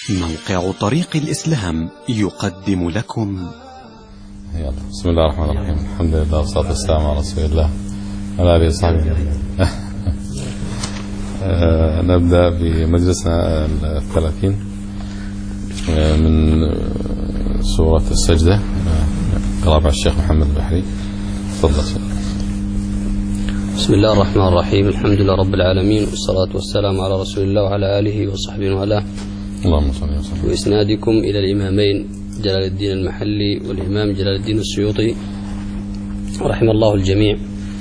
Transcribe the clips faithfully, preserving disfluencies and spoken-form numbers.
موقع طريق الإسلام يقدم لكم. يلا. بسم الله الرحمن الرحيم. الحمد لله والصلاة والسلام على رسول الله وعلى آله وصحبه. نبدأ بمجلسنا الثلاثين من سورة السجدة، قراءة الشيخ محمد البحري. تفضل. بسم الله الرحمن الرحيم. الحمد لله رب العالمين، والصلاة والسلام على رسول الله وعلى آله وصحبه وعلاه. اللهم صل وسلم. وإسنادكم إلى الإمامين جلال الدين المحلي والإمام جلال الدين السيوطي رحمه الله الجميع.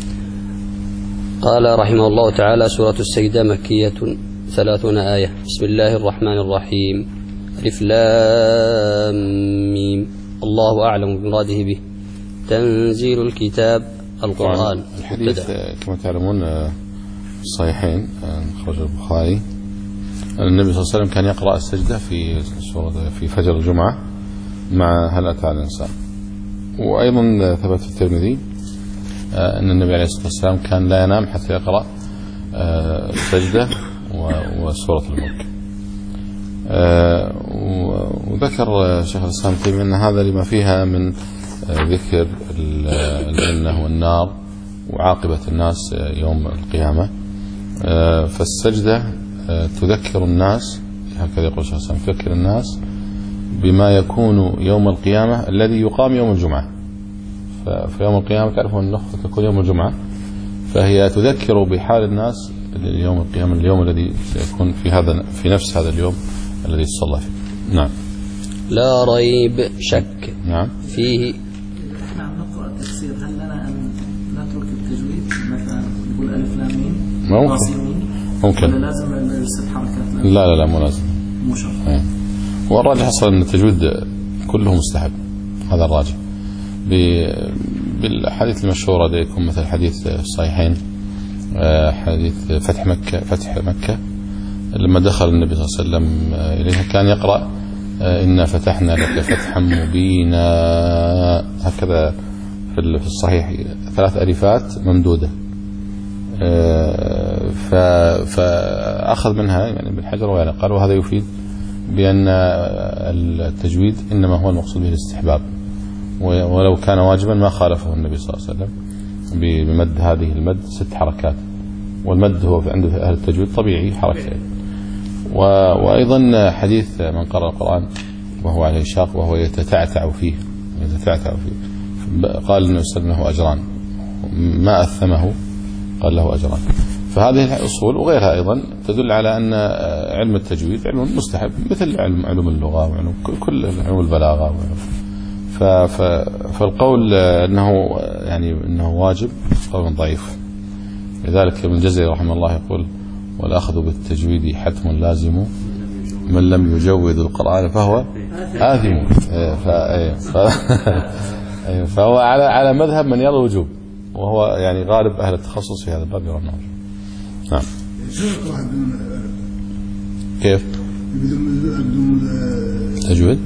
قال رحمه الله تعالى: سورة السجدة مكية ثلاثون آية. بسم الله الرحمن الرحيم. ألف لام ميم. الله أعلم بمراده به. تنزيل الكتاب القرآن. الحديث كما تعلمون الصحيحين خرج البخاري، النبي صلى الله عليه وسلم كان يقرأ السجدة في سورة في فجر الجمعة مع هل أتى على الإنسان. وأيضا ثبت في الترمذي أن النبي عليه الصلاة والسلام كان لا ينام حتى يقرأ السجدة وسورة الملك. وذكر شيخ الإسلام ابن تيمية أن هذا لما فيها من ذكر الجنة والنار وعاقبة الناس يوم القيامة. فالسجدة تذكر الناس، هكذا يقول شيخ الإسلام، تذكر الناس بما يكون يوم القيامة الذي يقام يوم الجمعة. في يوم القيامة تعرفون أن النخبة تكون يوم الجمعة، فهي تذكر بحال الناس يوم القيامة، اليوم الذي سيكون في هذا في نفس هذا اليوم الذي تصلى فيه. نعم. لا ريب شك. نعم. فيه. نحن نقرأ التفسير، هل لنا أن نترك التجويد مثلا نقول ألف لام ميم؟ ممكن. ممكن. ولا لازم الست حركات؟ لا لا لا مو لازم. مو شرط. والراجح أصلا أن التجويد كله مستحب، هذا الراجح. بالحديث المشهورة لديكم مثل حديث الصحيحين، حديث فتح مكة فتح مكة لما دخل النبي صلى الله عليه وسلم إليها كان يقرأ: إنا فتحنا لك فتحا مبينا، هكذا في الصحيح ثلاث ألفات ممدودة. فأخذ منها يعني بالحجر ويعني قال، وهذا يفيد بأن التجويد إنما هو المقصود به الاستحباب، ولو كان واجبا ما خالفه النبي صلى الله عليه وسلم بمد هذه المد ست حركات، والمد هو عند أهل التجويد طبيعي حركتين. وأيضا حديث من قرأ القرآن وهو عليه شاق وهو يتتعتع فيه يتتعتع فيه قال النبي صلى الله عليه وسلم له أجران، ما أثمه قال له أجران. فهذه الأصول وغيرها أيضا تدل على أن علم التجويد علم مستحب، مثل علم علوم اللغة وعلوم كل علوم البلاغة. فالقول أنه يعني أنه واجب قول ضعيف. لذلك ابن الجزري رحمه الله يقول: والأخذ بالتجويد حتم لازم، من لم يجود القرآن فهو آثم. فهو على على مذهب من يرى الوجوب، وهو يعني غالب أهل التخصص في هذا الباب يرى النار. نعم. كيف؟ تجويد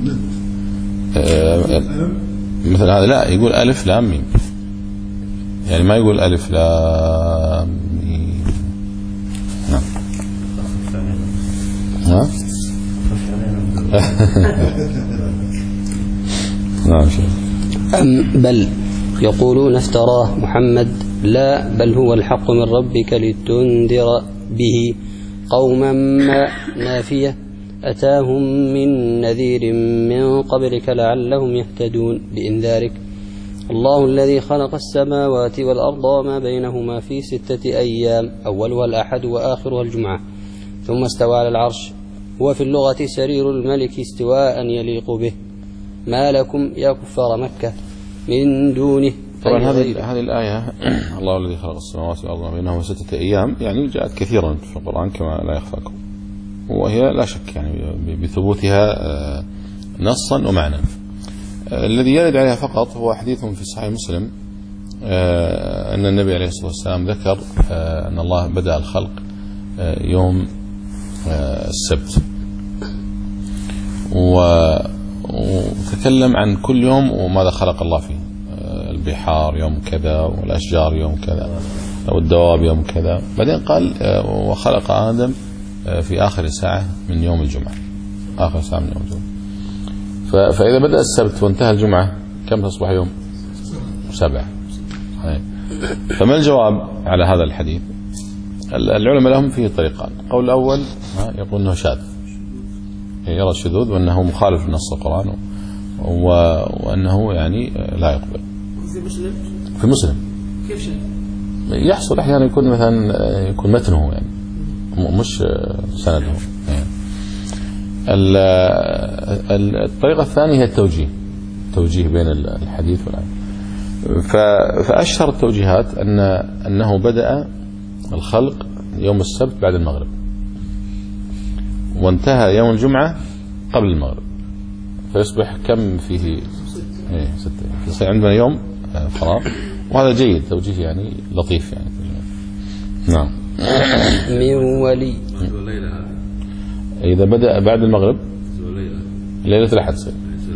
مثل هذا لا، يقول ألف لام ميم، يعني ما يقول ألف لام ميم. نعم. ها؟ نعم. أم بل يقولون افتراه محمد، لا بل هو الحق من ربك لتنذر به قوما ما نافية أتاهم من نذير من قبلك لعلهم يهتدون بإنذارك. الله الذي خلق السماوات والأرض وما بينهما في ستة أيام أولها الأحد وآخرها الجمعة، ثم استوى على العرش. هو في اللغة سرير الملك استواء يليق به. ما لكم يا كفار مكة من دونه. طبعا هذه هذه الآية الله الذي خلق السماوات والأرض وما بينهما ستة أيام يعني جاءت كثيرا في القرآن كما لا يخفاكم، وهي لا شك يعني بثبوتها نصا ومعنى. الذي يرد عليها فقط هو حديث في صحيح مسلم أن النبي عليه الصلاة والسلام ذكر أن الله بدأ الخلق يوم السبت، وتكلم عن كل يوم وماذا خلق الله فيه، البحار يوم كذا، والأشجار يوم كذا، والدواب يوم كذا. بعدين قال وخلق آدم في آخر ساعة من يوم الجمعة. آخر ساعة من يوم الجمعة. فإذا بدأ السبت وانتهى الجمعة كم تصبح يوم؟ سبعة. فما الجواب على هذا الحديث؟ العلماء لهم فيه طريقان. القول الأول يقول أنه شاذ، يرى الشذوذ وأنه مخالف لنص القرآن وأنه يعني لا يقبل. في مسلم كيف شاذ؟ يحصل أحيانا يكون مثلا يكون متنه يعني مش سنده يعني. الطريقة الثانية هي التوجيه، توجيه بين الحديث والآية. فأشهر التوجيهات أن أنه بدأ الخلق يوم السبت بعد المغرب وانتهى يوم الجمعة قبل المغرب، فيصبح كم فيه؟ ايه ستة. يصير عندنا يوم فراغ، وهذا جيد، توجيه يعني لطيف يعني. نعم. من ولي إذا بدأ بعد المغرب ليلة الأحد تصير،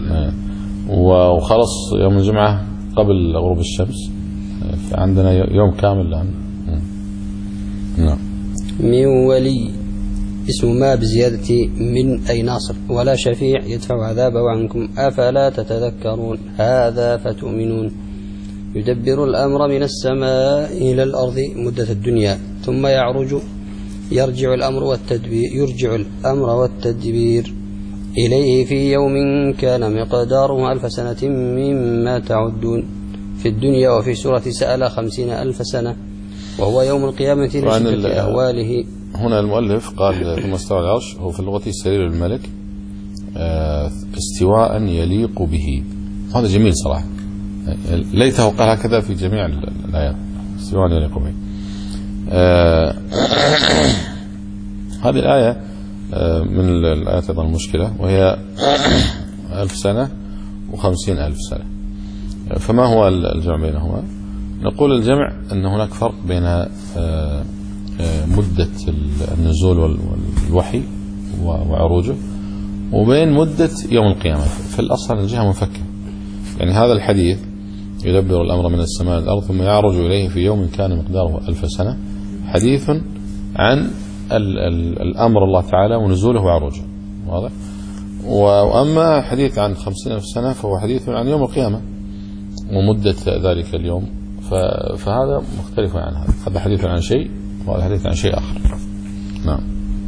وخلص يوم الجمعة قبل غروب الشمس، فعندنا يوم كامل الآن. نعم. من ولي اسم ما بزيادة من أي ناصر، ولا شفيع يدفع عذابه عنكم أفلا تتذكرون. هذا فتؤمنون. يدبر الأمر من السماء إلى الأرض مدة الدنيا ثم يعرج يرجع الأمر والتدبير يرجع الأمر والتدبير إليه في يوم كان مقداره ألف سنة مما تعدون في الدنيا. وفي سورة سأل خمسين ألف سنة، وهو يوم القيامة لشدة أهواله. هنا المؤلف قال ثم استوى العرش، هو في اللغة سرير الملك استواء يليق به. هذا جميل صراحة، ليته قال هكذا في جميع الآيات، استواء يليق به. هذه الآية من الآيات أيضا المشكلة، وهي ألف سنة وخمسين ألف سنة. فما هو الجمع بينهما؟ نقول الجمع أن هناك فرق بين مدة النزول والوحي وعروجه وبين مدة يوم القيامة. في الأصل الجهة منفكة، يعني هذا الحديث يدبر الأمر من السماء الأرض ثم يعرج إليه في يوم كان مقداره ألف سنة، حديث عن الأمر الله تعالى ونزوله وعروجه، واضح؟ وأما حديث عن خمسين ألف سنة فهو حديث عن يوم القيامة ومدة ذلك اليوم، فهذا مختلف عن هذا. هذا حديث عن شيء وهذا حديث عن شيء آخر. نعم.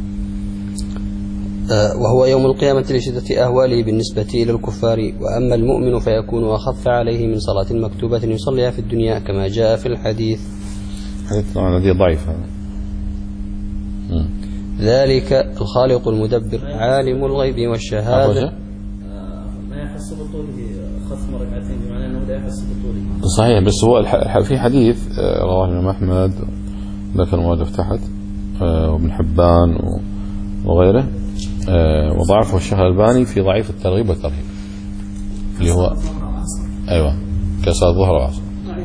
وهو يوم القيامة لشدة أهواله بالنسبة إلى الكفار. وأما المؤمن فيكون أخف عليه من صلاة مكتوبة يصليها في الدنيا كما جاء في الحديث. حديث طبعا هذه ضعيف. ذلك الخالق المدبر عالم الغيب والشهادة. ما يحس بطوله خصم ركعتين، بمعنى أنه لا يحس بطوله. صحيح، بس هو في حديث رواه الإمام أحمد ذكر المؤلف تحت وابن حبان وغيره، وضعفه الشيخ الألباني في ضعيف الترغيب والترهيب، اللي هو أيوة كصلاة الظهر والعصر،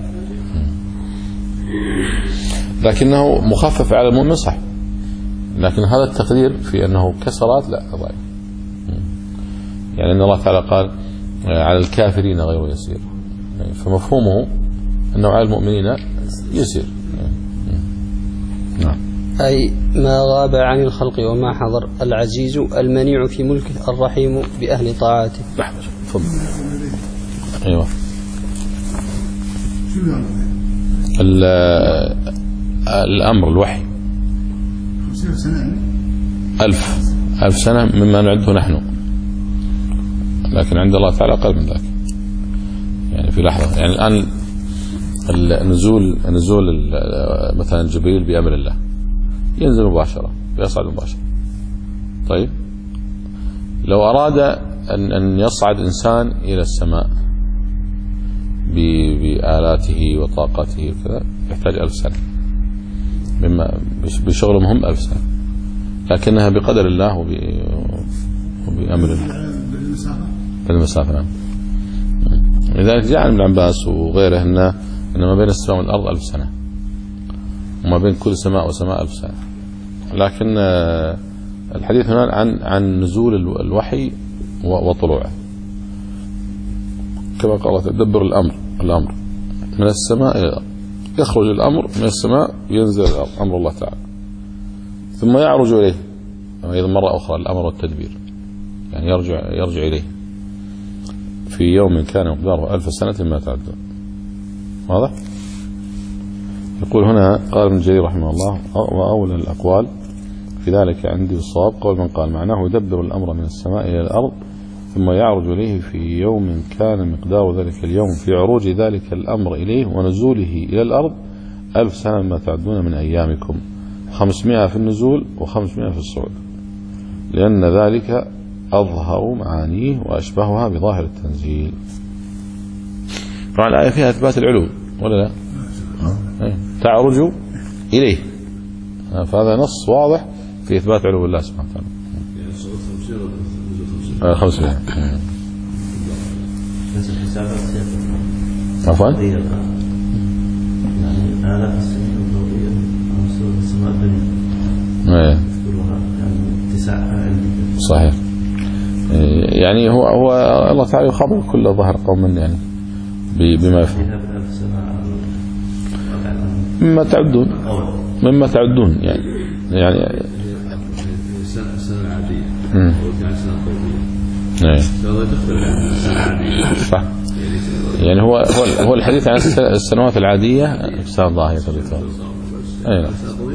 لكنه مخفف على المؤمن صح، لكن هذا التقدير في أنه كصلاة لا ضعيف. يعني أن الله تعالى قال على الكافرين غير يسير، فمفهومه أنه على المؤمنين يسير. نعم. أي ما غاب عن الخلق وما حضر، العزيز المنيع في ملكه الرحيم بأهل طاعته. لحظة تفضل. أيوة. الأمر الوحي ألف ألف سنة مما نعده نحن، لكن عند الله تعالى أقل من ذلك، يعني في لحظة. يعني الآن النزول نزول مثلا جبريل بأمر الله ينزل مباشرة ويصعد مباشرة. طيب لو أراد أن أن يصعد إنسان إلى السماء بآلاته وطاقته وكذا يحتاج ألف سنة، مما بشغل مهم ألف سنة، لكنها بقدر الله وبأمر الله بالمسافة. نعم. لذلك جاء عن ابن عباس وغيره أن ما بين السماء والأرض ألف سنة، وما بين كل سماء وسماء ألف سنة. لكن الحديث هنا عن عن نزول الوحي وطلوعه، كما قال تدبر الأمر الأمر من السماء إلى الأرض، يخرج الأمر من السماء ينزل أمر الله تعالى ثم يعرج إليه أيضا مرة أخرى الأمر والتدبير. يعني يرجع يرجع إليه في يوم كان مقداره ألف سنة ما تعدون. واضح؟ يقول هنا قال ابن جرير رحمه الله وأولى الأقوال في ذلك عندي بالصواب قول من قال معناه يدبر الأمر من السماء إلى الأرض ثم يعرج إليه في يوم كان مقدار ذلك اليوم في عروج ذلك الأمر إليه ونزوله إلى الأرض ألف سنة ما تعدون من أيامكم، خمسمائة في النزول وخمسمائة في الصعود، لأن ذلك أظهر معانيه وأشبهها بظاهر التنزيل. طبعا الآية فيها إثبات العلو ولا لا؟ تعرج إليه، فهذا نص واضح في إثبات علو الله سبحانه وتعالى. خمسمائة. عفوا؟ يعني آلاف السنين الضوئية ومستوى السماء الدنيا. صحيح. يعني هو هو الله تعالى يخبر كل ظهر قوم يعني بما يفعل. مما تعدون مما تعدون يعني يعني السنة العادية وكان سنة طويلة. صح. يعني هو هو هو الحديث عن السنوات العادية سنة ظاهرة الإطار. أي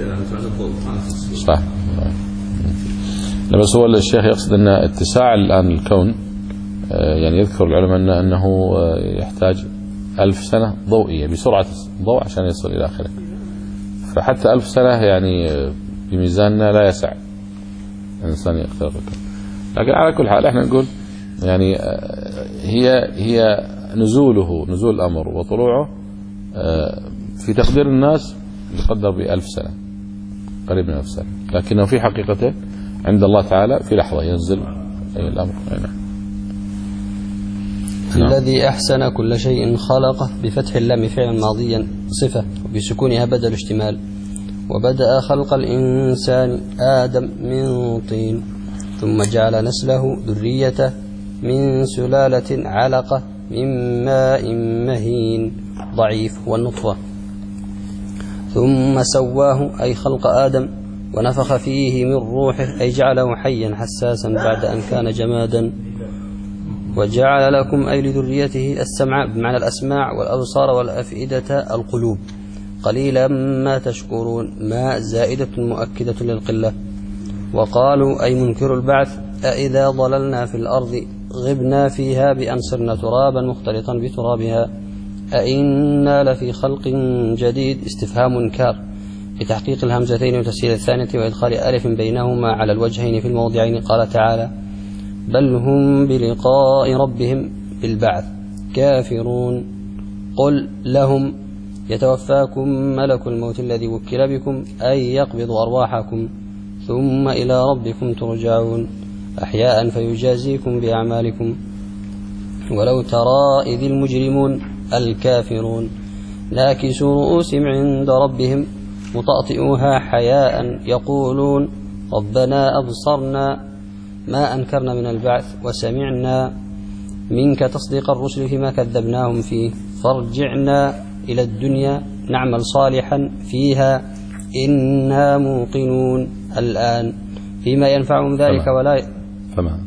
صح. لا بس هو الشيخ يقصد أن اتساع الآن الكون يعني يذكر العلماء أن أنه يحتاج ألف سنة ضوئية بسرعة الضوء عشان يصل إلى آخره، فحتى ألف سنة يعني بميزاننا لا يسع الإنسان يقترب. لكن على كل حال احنا نقول يعني هي هي نزوله نزول الأمر وطلوعه في تقدير الناس يقدر بألف سنة قريب من ألف سنة، لكنه في حقيقته عند الله تعالى في لحظة ينزل الأمر. الذي أحسن كل شيء خلقه بفتح اللام فعلا ماضيا صفة وبسكونها بدل اشتمال. وبدأ خلق الإنسان آدم من طين ثم جعل نسله ذريته من سلالة علقة من ماء مهين ضعيف والنطفة ثم سواه أي خلق آدم ونفخ فيه من روحه أي جعله حيا حساسا بعد أن كان جمادا. وجعل لكم أي لذريته السمع بمعنى الأسماع والأبصار والأفئدة القلوب قليلا ما تشكرون ما زائدة مؤكدة للقلة. وقالوا أي منكر البعث أإذا ضللنا في الأرض غبنا فيها بأن صرنا ترابا مختلطا بترابها أإنا لفي خلق جديد استفهام منكار لتحقيق الهمزتين وتسهيل الثانية وإدخال ألف بينهما على الوجهين في الموضعين. قال تعالى بل هم بلقاء ربهم بالبعث كافرون. قل لهم يتوفاكم ملك الموت الذي وكل بكم أي يقبض أرواحكم ثم إلى ربكم ترجعون أحياء فيجازيكم بأعمالكم. ولو ترى إذ المجرمون الكافرون ناكسوا رؤوسهم عند ربهم مطأطئوها حياء يقولون ربنا أبصرنا ما أنكرنا من البعث وسمعنا منك تصديق الرسل فيما كذبناهم فيه فارجعنا إلى الدنيا نعمل صالحا فيها إنا موقنون الآن فيما ينفعهم ذلك ولا فما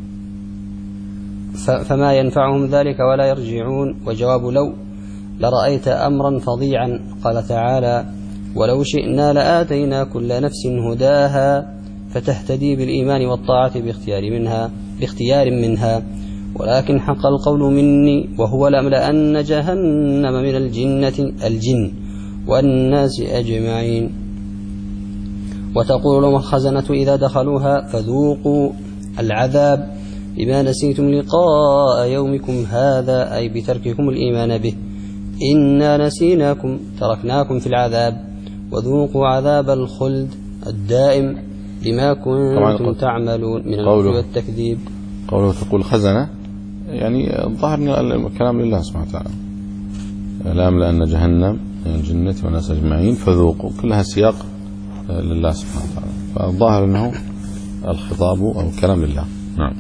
فما ينفعهم ذلك ولا يرجعون. وجواب لو لرأيت أمرا فظيعا. قال تعالى ولو شئنا لآتينا كل نفس هداها فتهتدي بالإيمان والطاعة باختيار منها باختيار منها ولكن حق القول مني وهو لأملأن جهنم من الجنة الجن والناس أجمعين. وتقول لهم الخزنة إذا دخلوها فذوقوا العذاب بما نسيتم لقاء يومكم هذا أي بترككم الإيمان به إنا نسيناكم تركناكم في العذاب وذوقوا عذاب الخلد الدائم بما كنتم تعملون من الكفر والتكذيب. قوله تقول خزنة يعني ظهرنا الكلام لله سبحانه وتعالى لأملأن جهنم من الجنة والناس أجمعين فذوقوا كلها سياق لله سبحانه وتعالى فالظاهر أنه الخطاب أو الكلام لله. نعم.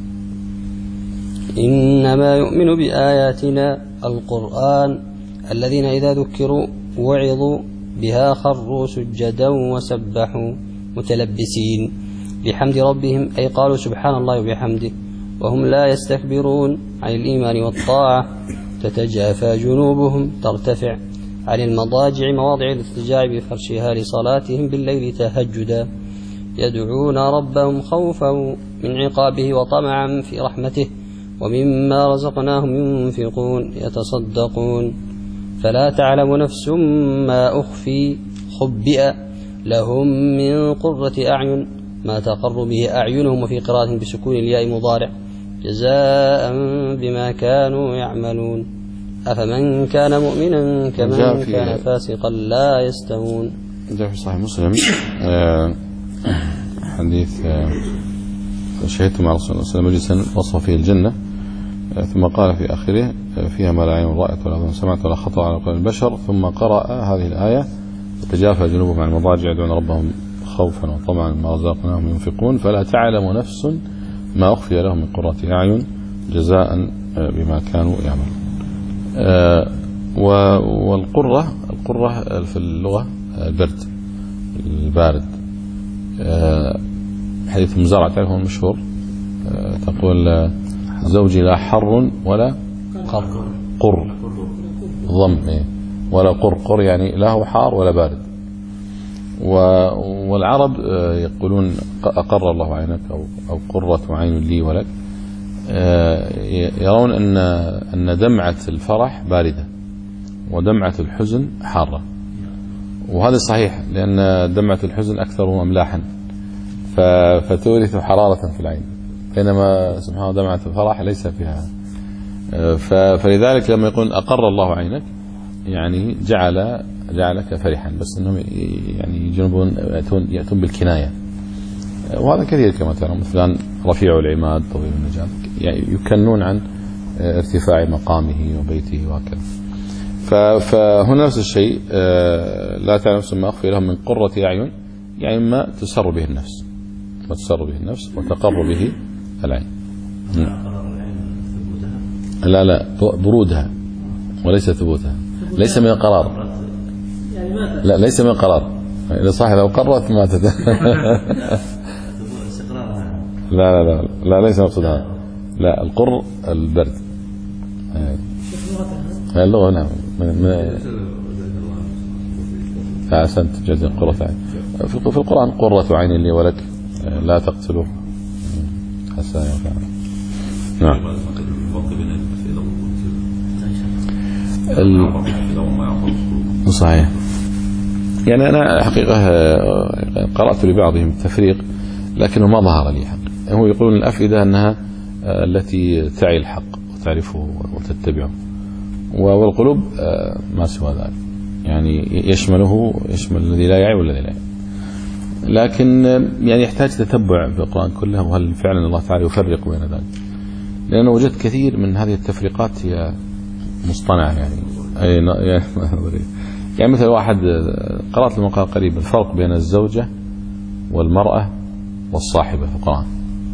إنما يؤمن بآياتنا القرآن الذين إذا ذكروا وعظوا بها خروا سجدا وسبحوا متلبسين بحمد ربهم أي قالوا سبحان الله وبحمده وهم لا يستكبرون عن الإيمان والطاعة تتجافى جنوبهم ترتفع عن المضاجع مواضع الاضطجاع بفرشها لصلاتهم بالليل تهجدا يدعون ربهم خوفا من عقابه وطمعا في رحمته ومما رزقناهم ينفقون يتصدقون فلا تعلم نفس ما أخفي خبئ لهم من قرة أعين ما تقر به أعينهم وفي قراءة بسكون الياء مضارع جزاء بما كانوا يعملون أفمن كان مؤمنا كمن كان فاسقا لا يستوون. جاء في صحيح مسلم حديث شهدت مع رسول الله صلى الله عليه وسلم مجلسا وصف فيه الجنة ثم قال في آخره فيها ما لا عين رأت ولا أذن سمعت ولا خطر على قلب البشر ثم قرأ هذه الآية تجافى جنوبهم عن المضاجع يدعون ربهم خوفا وطمعا ما رزقناهم ينفقون فلا تعلم نفس ما أخفي لهم من قرة أعين جزاء بما كانوا يعملون. والقرة القرة في اللغة البرد البارد. حديث مزارع تعرفون المشهور تقول زوجي لا حر ولا قر قر ضم ولا قر قر يعني لا هو حار ولا بارد. والعرب يقولون أقر الله عينك أو أو قرة عين لي ولك يرون أن أن دمعة الفرح باردة ودمعة الحزن حارة وهذا صحيح لأن دمعة الحزن أكثر أملاحا فتورث حرارة في العين بينما سبحانه دمعة الفرح ليس فيها. فلذلك لما يقول أقر الله عينك يعني جعل جعلك فرحا بس انهم يعني يجنبون يأتون, يأتون بالكناية وهذا كثير كما ترى مثلا رفيع العماد طويل النجاد يعني يكنون عن ارتفاع مقامه وبيته وهكذا. فهنا نفس الشيء لا تعلم نفس ما أخفي لهم من قرة أعين يعني ما تسر به النفس ما تسر به النفس وتقر به العين. لا لا برودها وليس ثبوتها ليس من القرار لا ليس من القرار إذا صح لو قررت ما تد لا لا لا لا ليس مقصود هذا لا القر البرد اللغة نعم أحسنت جزء قرة عين في القرآن قرة عين لي ولك لا تقتلوه حسنا نعم صحيح. يعني أنا حقيقة قرأت لبعضهم التفريق لكنه ما ظهر لي حق. هو يقولون الأفئدة أنها التي تعي الحق وتعرفه وتتبعه والقلوب ما سوى ذلك يعني يشمله يشمل الذي لا يعي والذي لا يعي لكن يعني يحتاج تتبع في القرآن كله وهل فعلا الله تعالى يفرق بين ذلك لأنه وجدت كثير من هذه التفريقات هي مصطنعة يعني أي يعني مثل واحد قرأت المقال قريب الفرق بين الزوجة والمرأة والصاحبة في القرآن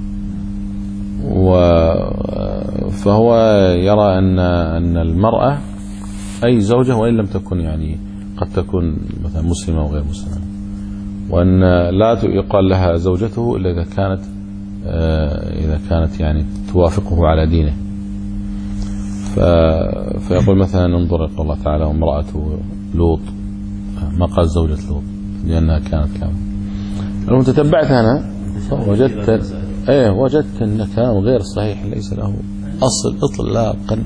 فهو يرى أن أن المرأة أي زوجة وإن لم تكن يعني قد تكون مثلا مسلمة وغير مسلمة وأن لا يقال لها زوجته إلا إذا كانت إذا كانت يعني توافقه على دينه. فيقول مثلا انظر إلى الله تعالى وامرأته لوط ما قال زوجة لوط لأنها كانت كاملة. لو تتبعت أنا وجدت ايه وجدت ان كلام غير صحيح ليس له اصل اطلاقا.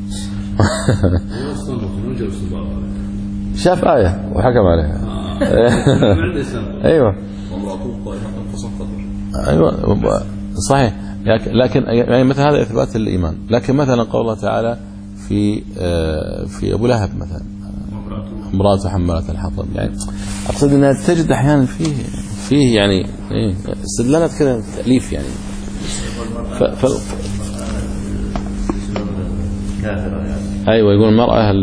شاف آية وحكم عليها. ايوه ايوه صحيح لكن يعني مثل هذا اثبات الايمان. لكن مثلا قول الله تعالى في في ابو لهب مثلا امرأة حمالة الحطب يعني اقصد انها تجد احيانا فيه فيه يعني ايه استدلالات كذا تأليف يعني ف... ف... ايوه يقول المرأة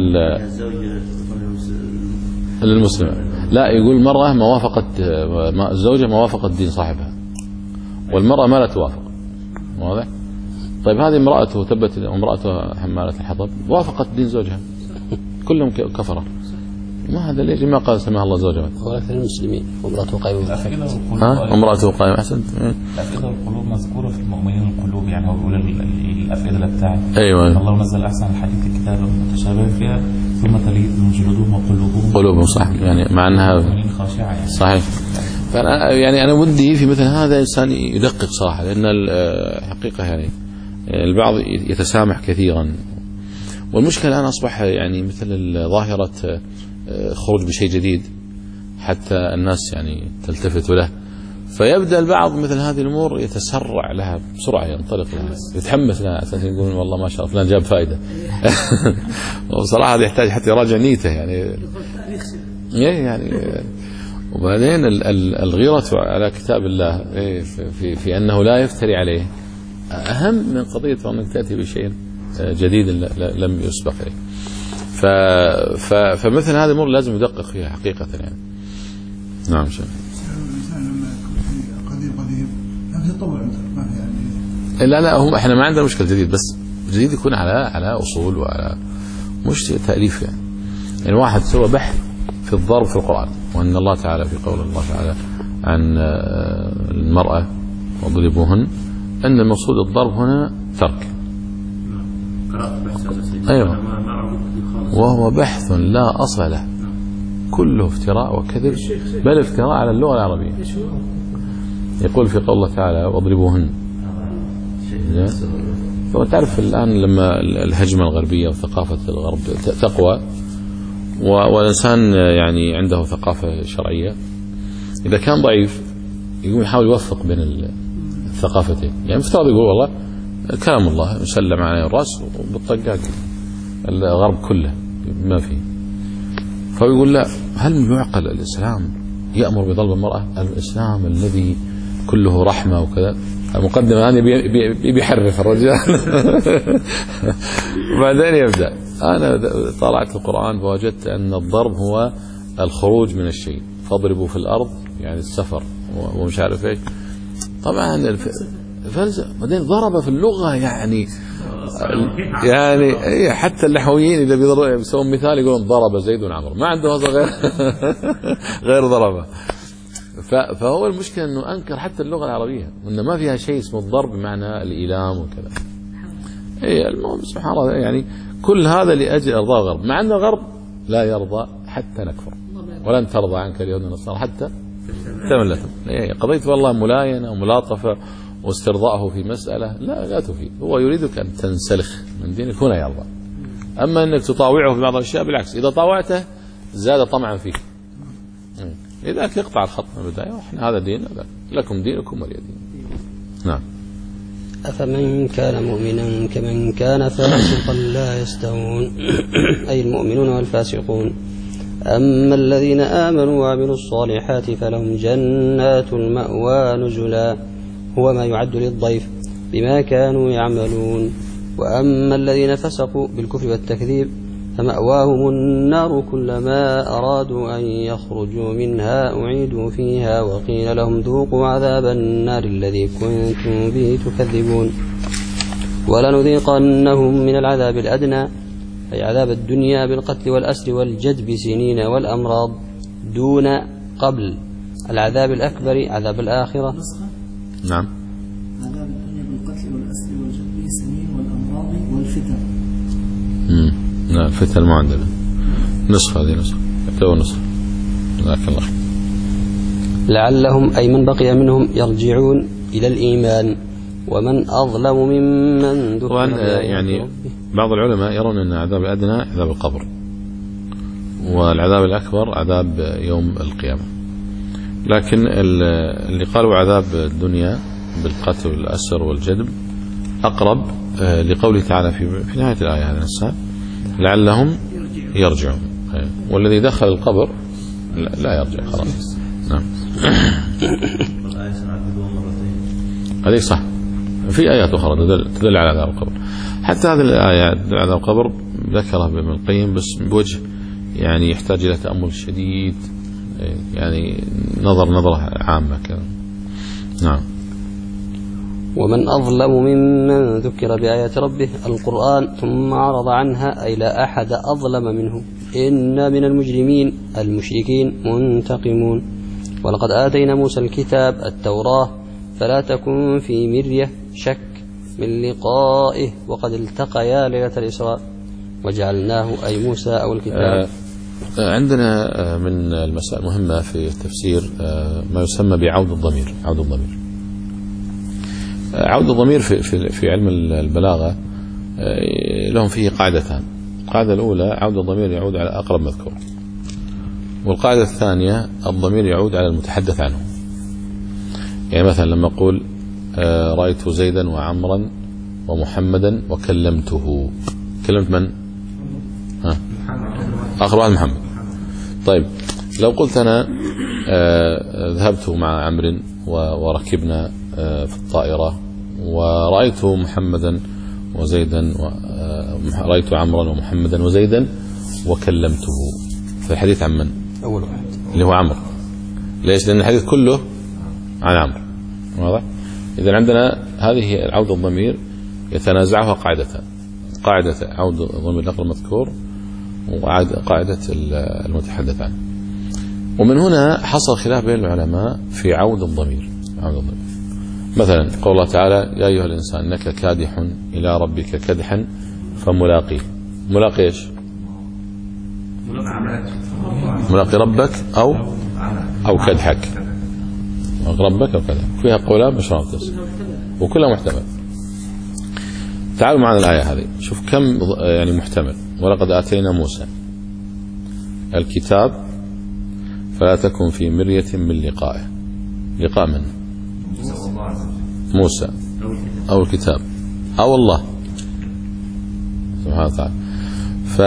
المسلمة لا يقول المرأة ما وافقت الزوجة ما وافقت دين صاحبها والمرأة ما لا توافق واضح. طيب هذه امرأته تبت امرأته حمالة الحطب وافقت دين زوجها كلهم كفرة ما هذا ليش ما قال سماه الله زوجها؟ ولكن المسلمين وامرأته قائمة. ها امرأته قائمة. أحسنت. الأفئدة والقلوب مذكورة في المؤمنين القلوب، يعني هو بيقول الأفئدة بتاعت أيوة. الله نزل أحسن الحديث الكتاب المتشابه فيها ثم تلين جلودهم وقلوبهم. قلوبهم صح، يعني مع أنها خاشعة يعني. صحيح. فأنا يعني أنا ودي في مثل هذا إنسان يدقق صراحة، لأن الحقيقة يعني البعض يتسامح كثيرا، والمشكلة الآن أصبح يعني مثل ظاهرة خروج بشيء جديد حتى الناس يعني تلتفت له، فيبدأ البعض مثل هذه الأمور يتسرع لها بسرعة، ينطلق لها، يتحمس لها أساسا، يقول والله ما شاء الله فلان جاب فائدة. وصراحة هذا يحتاج حتى يراجع نيته يعني. يعني وبعدين الغيرة على كتاب الله في في أنه لا يفتري عليه أهم من قضية أنك تأتي بشيء جديد لم يسبق إليه. فمثل هذه الأمور لازم يدقق فيها حقيقة يعني. نعم شيخ. قديم قديم لكن يتطور ما يعني. لا لا هم احنا ما عندنا مشكلة جديد، بس جديد يكون على على أصول وعلى مش تأليف يعني. يعني واحد سوى بحث في الضرب في القرآن، وأن الله تعالى في قول الله تعالى عن المرأة واضربوهن أن المقصود الضرب هنا ترك. أيوة. وهو بحث لا أصل له، كله افتراء وكذب، بل افتراء على اللغة العربية. يقول في قول الله تعالى واضربوهن. تعرف الآن لما الهجمة الغربية وثقافة الغرب تقوى والإنسان يعني عنده ثقافة شرعية، إذا كان ضعيف يقوم يحاول يوفق بين الثقافتين. يعني مفترض يقول والله كلام الله مسلم على الرأس وبالطقاق الغرب كله ما فيه، فيقول لا، هل يعقل الإسلام يأمر بضرب المرأة؟ الإسلام الذي كله رحمة وكذا. المقدمة هذه بيحرف الرجال. وبعدين يبدأ أنا طلعت القرآن فوجدت أن الضرب هو الخروج من الشيء، فاضربوا في الأرض يعني السفر ومش عارف ايش. طبعا الفلسفة بعدين ضرب في اللغة يعني يعني حتى اللحويين إذا بيسوون مثال يقولون ضرب زيد عمرو، ما عنده هذا غير غير ضربه. فهو المشكلة أنه أنكر حتى اللغة العربية، وأنه ما فيها شيء اسمه الضرب بمعنى الإيلام وكذا. إيه المهم سبحان الله، يعني كل هذا لأجل إرضاء الغرب، مع أن الغرب لا يرضى حتى نكفر، ولن ترضى عنك اليهود والنصارى حتى تملتهم. إيه قضية والله ملاينة وملاطفة واسترضاءه في مسألة لا لا تفيد. هو يريدك أن تنسلخ من دينك هنا يرضى، أما أنك تطاوعه في بعض الأشياء بالعكس، إذا طاوعته زاد طمعا فيك. لذلك يقطع الخط من البداية، وإحنا هذا دين لكم دينكم ولي دين. نعم. أفمن كان مؤمنا كمن كان فاسقا لا يستوون. أي المؤمنون والفاسقون. أما الذين آمنوا وعملوا الصالحات فلهم جنات المأوى نزلا، هو ما يعد للضيف بما كانوا يعملون. وأما الذين فسقوا بالكفر والتكذيب فمأواهم النار كلما أرادوا أن يخرجوا منها أعيدوا فيها وقيل لهم ذوقوا عذاب النار الذي كنتم به تكذبون. ولنذيقنهم من العذاب الأدنى أي عذاب الدنيا بالقتل والأسر والجدب سنين والأمراض دون قبل العذاب الأكبر عذاب الآخرة. نعم. عذاب الدنيا بالقتل والأسر والجدب سنين والأمراض والفتن. امم لا الفتن ما عندنا نصف، هذه نصف تو نصف. جزاك الله. لعلهم أي من بقي منهم يرجعون إلى الإيمان ومن أظلم ممن ذكر. طبعا يعني بعض العلماء يرون أن عذاب الأدنى عذاب القبر، والعذاب الأكبر عذاب يوم القيامة. لكن اللي قالوا عذاب الدنيا بالقتل والأسر والجدب أقرب لقوله تعالى في نهاية الآية هذا الساعة لعلهم يرجعون، والذي دخل القبر لا يرجع خلاص. نعم. هذه صح، في آيات أخرى تدل على عذاب القبر. حتى هذه الآيات تدل على عذاب القبر ذكرها ابن القيم بس بوجه يعني يحتاج إلى تأمل شديد، يعني نظر نظرة عامة كذا. نعم. ومن أظلم ممن ذكر بآيات ربه القرآن ثم أعرض عنها أي لا أحد أظلم منه إنا من المجرمين المشركين منتقمون. ولقد آتينا موسى الكتاب التوراة فلا تكن في مرية شك من لقائه وقد التقيا ليلة الإسراء وجعلناه أي موسى أو الكتاب. عندنا من المسائل المهمة في التفسير ما يسمى بعود الضمير. عود الضمير عود الضمير في, في, في علم البلاغة لهم فيه قاعدتان. القاعدة الأولى عود الضمير يعود على أقرب مذكور، والقاعدة الثانية الضمير يعود على المتحدث عنه. يعني مثلا لما أقول رأيت زيدا وعمرا ومحمدا وكلمته، كلمت من؟ ها؟ آخر واحد محمد. طيب لو قلت أنا ذهبت مع عمرو وركبنا في الطائرة ورأيت محمدا وزيدا رأيت عمرا ومحمدا وزيدا وكلمته، في الحديث عن من؟ أول واحد اللي هو عمرو. ليش؟ لأن الحديث كله عن عمرو. واضح؟ إذا عندنا هذه العودة الضمير يتنازعها قاعدتان: قاعدة عود الضمير نقل المذكور وقاعدة المتحدث عنه. ومن هنا حصل خلاف بين العلماء في عود الضمير. عود الضمير مثلا قول الله تعالى: يا أيها الإنسان إنك كادح إلى ربك كدحا فملاقيه. ملاقي إيش؟ ملاقي ربك أو أو كدحك. ربك أو كدحك فيها قولان مشروطة وكلها محتمل. تعالوا معنا الآية هذه، شوف كم يعني محتمل. ولقد آتينا موسى الكتاب فلا تكن في مرية من لقائه. لقاء من؟ موسى أو الكتاب أو الله سبحانه وتعالى. ف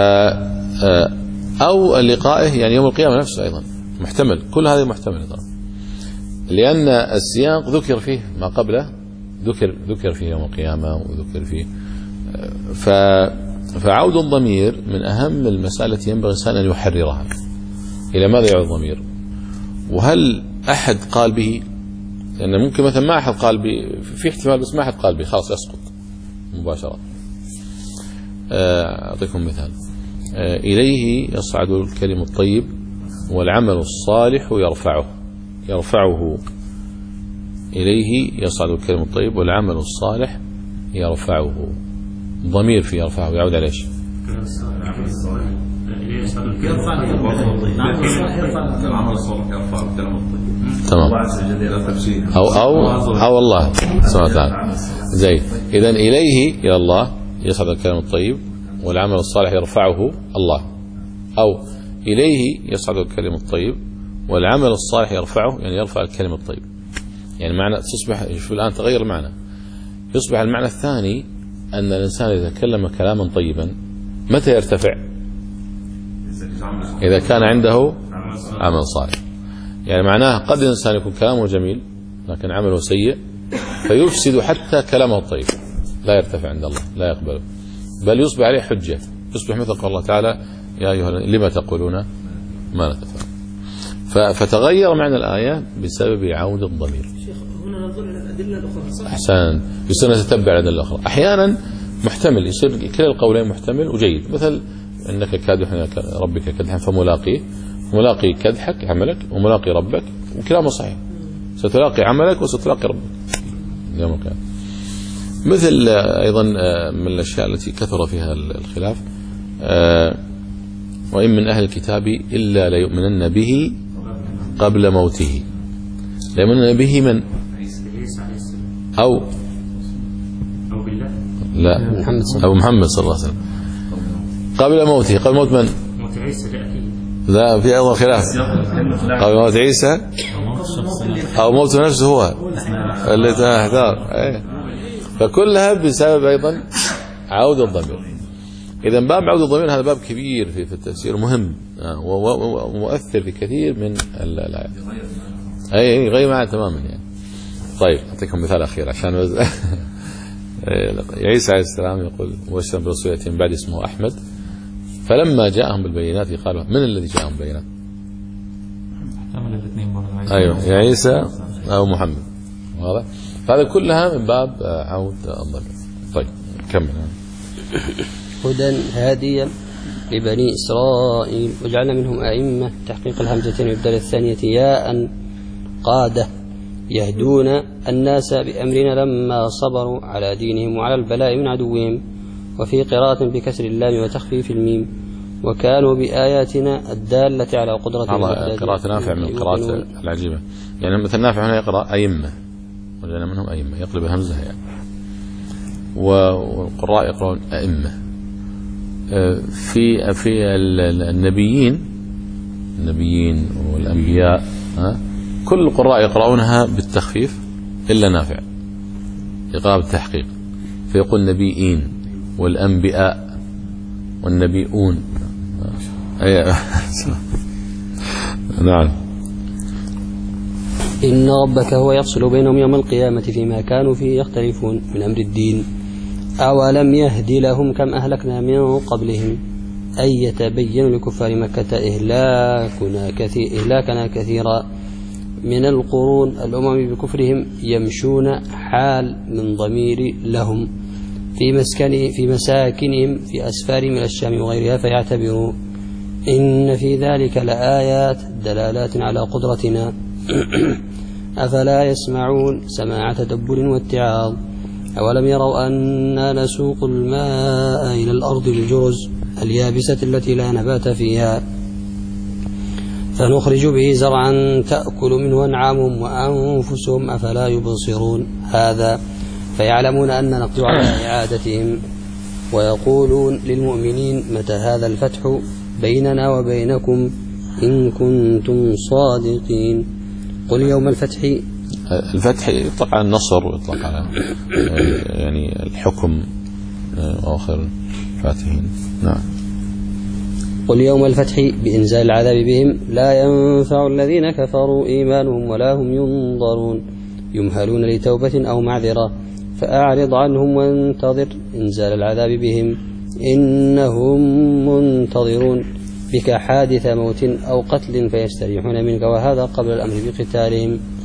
أو لقائه يعني يوم القيامة نفسه أيضا محتمل. كل هذه محتمل طبعا، لأن السياق ذكر فيه ما قبله، ذكر ذكر فيه يوم القيامة وذكر فيه. ف فعود الضمير من أهم المسائل التي ينبغي الإنسان أن يحررها. إلى ماذا يعود الضمير؟ وهل أحد قال به؟ لأن ممكن مثلا ما أحد قال به، في احتمال بس ما أحد قال به، خلاص يسقط مباشرة. أعطيكم مثال: إليه يصعد الكلم الطيب والعمل الصالح يرفعه. يرفعه إليه يصعد الكلم الطيب والعمل الصالح يرفعه. ضمير في يرفعه يعود على ايش؟ تمام. أو أو أو الله سبحانه وتعالى. زين. إذن إليه إلى الله يصعد الكلام الطيب والعمل الصالح يرفعه الله، أو إليه يصعد الكلم الطيب والعمل الصالح يرفعه، يعني يرفع الكلم الطيب. يعني معنى تصبح شوف الآن تغير المعنى، يصبح المعنى الثاني أن الإنسان إذا كلم كلاما طيبا متى يرتفع؟ إذا كان عنده عمل صالح. يعني معناه قد الإنسان يكون كلامه جميل لكن عمله سيء فيفسد حتى كلامه الطيب، لا يرتفع عند الله، لا يقبله، بل يصبح عليه حجة، يصبح مثل قول الله تعالى: يا أيها لما تقولون ما لا تفعلون. فتغير معنى الآية بسبب عودة الضمير. هنا ننظر إلى الأدلة الأخرى. أحسن. يصير نتتبع الأدلة الأخرى. أحيانا محتمل، يصير كلا القولين محتمل وجيد. مثل إنك كادح ربك كدحا فملاقيه، ملاقي كدحك عملك وملاقي ربك، وكلامه صحيح، ستلاقي عملك وستلاقي ربك يوم القيامة. مثل أيضا من الأشياء التي كثر فيها الخلاف: وإن من أهل الكتاب إلا ليؤمنن به قبل موته. ليؤمنن به من؟ أو أو بالله لا محمد صلى أو محمد صلى الله عليه وسلم قبل موته. قبل موت من؟ موت عيسى لأخيه. لا، في أيضا خلاف. قبل موت عيسى أو موت نفسه هو اللي تحتار. فكلها بسبب أيضا عود الضمير. إذا باب عود الضمير هذا باب كبير في التفسير، مهم ومؤثر في كثير من الآيات. أي غير معه تماما يعني. طيب أعطيكم مثال أخير عشان عيسى عليه السلام يقول: وبشر برسول يأتي من بعد اسمه أحمد، فلما جاءهم بالبينات قالوا: من الذي جاءهم بالبينات؟ احتمل الاثنين برضه. أيوه، يا عيسى أو محمد. واضح؟ هذا كلها من باب عود الضمير. طيب كمل. هدى هاديا لبني إسرائيل وجعلنا منهم أئمة، تحقيق الهمزتين وإبدال الثانية ياء قادة، يهدون الناس بأمرنا لما صبروا على دينهم وعلى البلاء من عدوهم. وفي قراءة بكسر اللام وتخفيف الميم، وكانوا بآياتنا الدالة على قدرة الله. قراءة نافع من القراءات العجيبة، يعني مثل نافع هنا يقرأ أئمة وجعلنا منهم أئمة يقلب همزة يعني، والقراء يقرأون أئمة. في في النبيين النبيين والأنبياء كل القراء يقرؤونها بالتخفيف إلا نافع يقرأ بالتحقيق، فيقول نبيين والأنبياء والنبيون. نعم. إن ربك هو يفصل بينهم يوم القيامة فيما كانوا فيه يختلفون من أمر الدين. أولم يهد لهم كم أهلكنا من قبلهم أن يتبين لكفار مكة إهلاكنا كثير إهلاكنا كثيرا من القرون الأمم بكفرهم يمشون حال من ضمير لهم في مسكن في مساكنهم في أسفار من الشام وغيرها فيعتبروا إن في ذلك لآيات دلالات على قدرتنا أفلا يسمعون سماع تدبر واتعاظ. أولم يروا أنا نسوق الماء إلى الأرض الجرز اليابسة التي لا نبات فيها فنخرج به زرعا تأكل منه أنعامهم وأنفسهم أفلا يبصرون. هذا فيعلمون أن نقدر على إعادتهم ويقولون للمؤمنين متى هذا الفتح بيننا وبينكم إن كنتم صادقين. قل يوم الفتح. الفتح يطلق على النصر ويطلق على يعني الحكم آخر الفاتحين. نعم. قل يوم الفتح بإنزال العذاب بهم لا ينفع الذين كفروا إيمانهم ولا هم ينظرون يمهلون لتوبة أو معذرة فأعرض عنهم وانتظر إنزال العذاب بهم إنهم منتظرون بك حادث موت أو قتل فيستريحون منك وهذا قبل الأمر بقتالهم.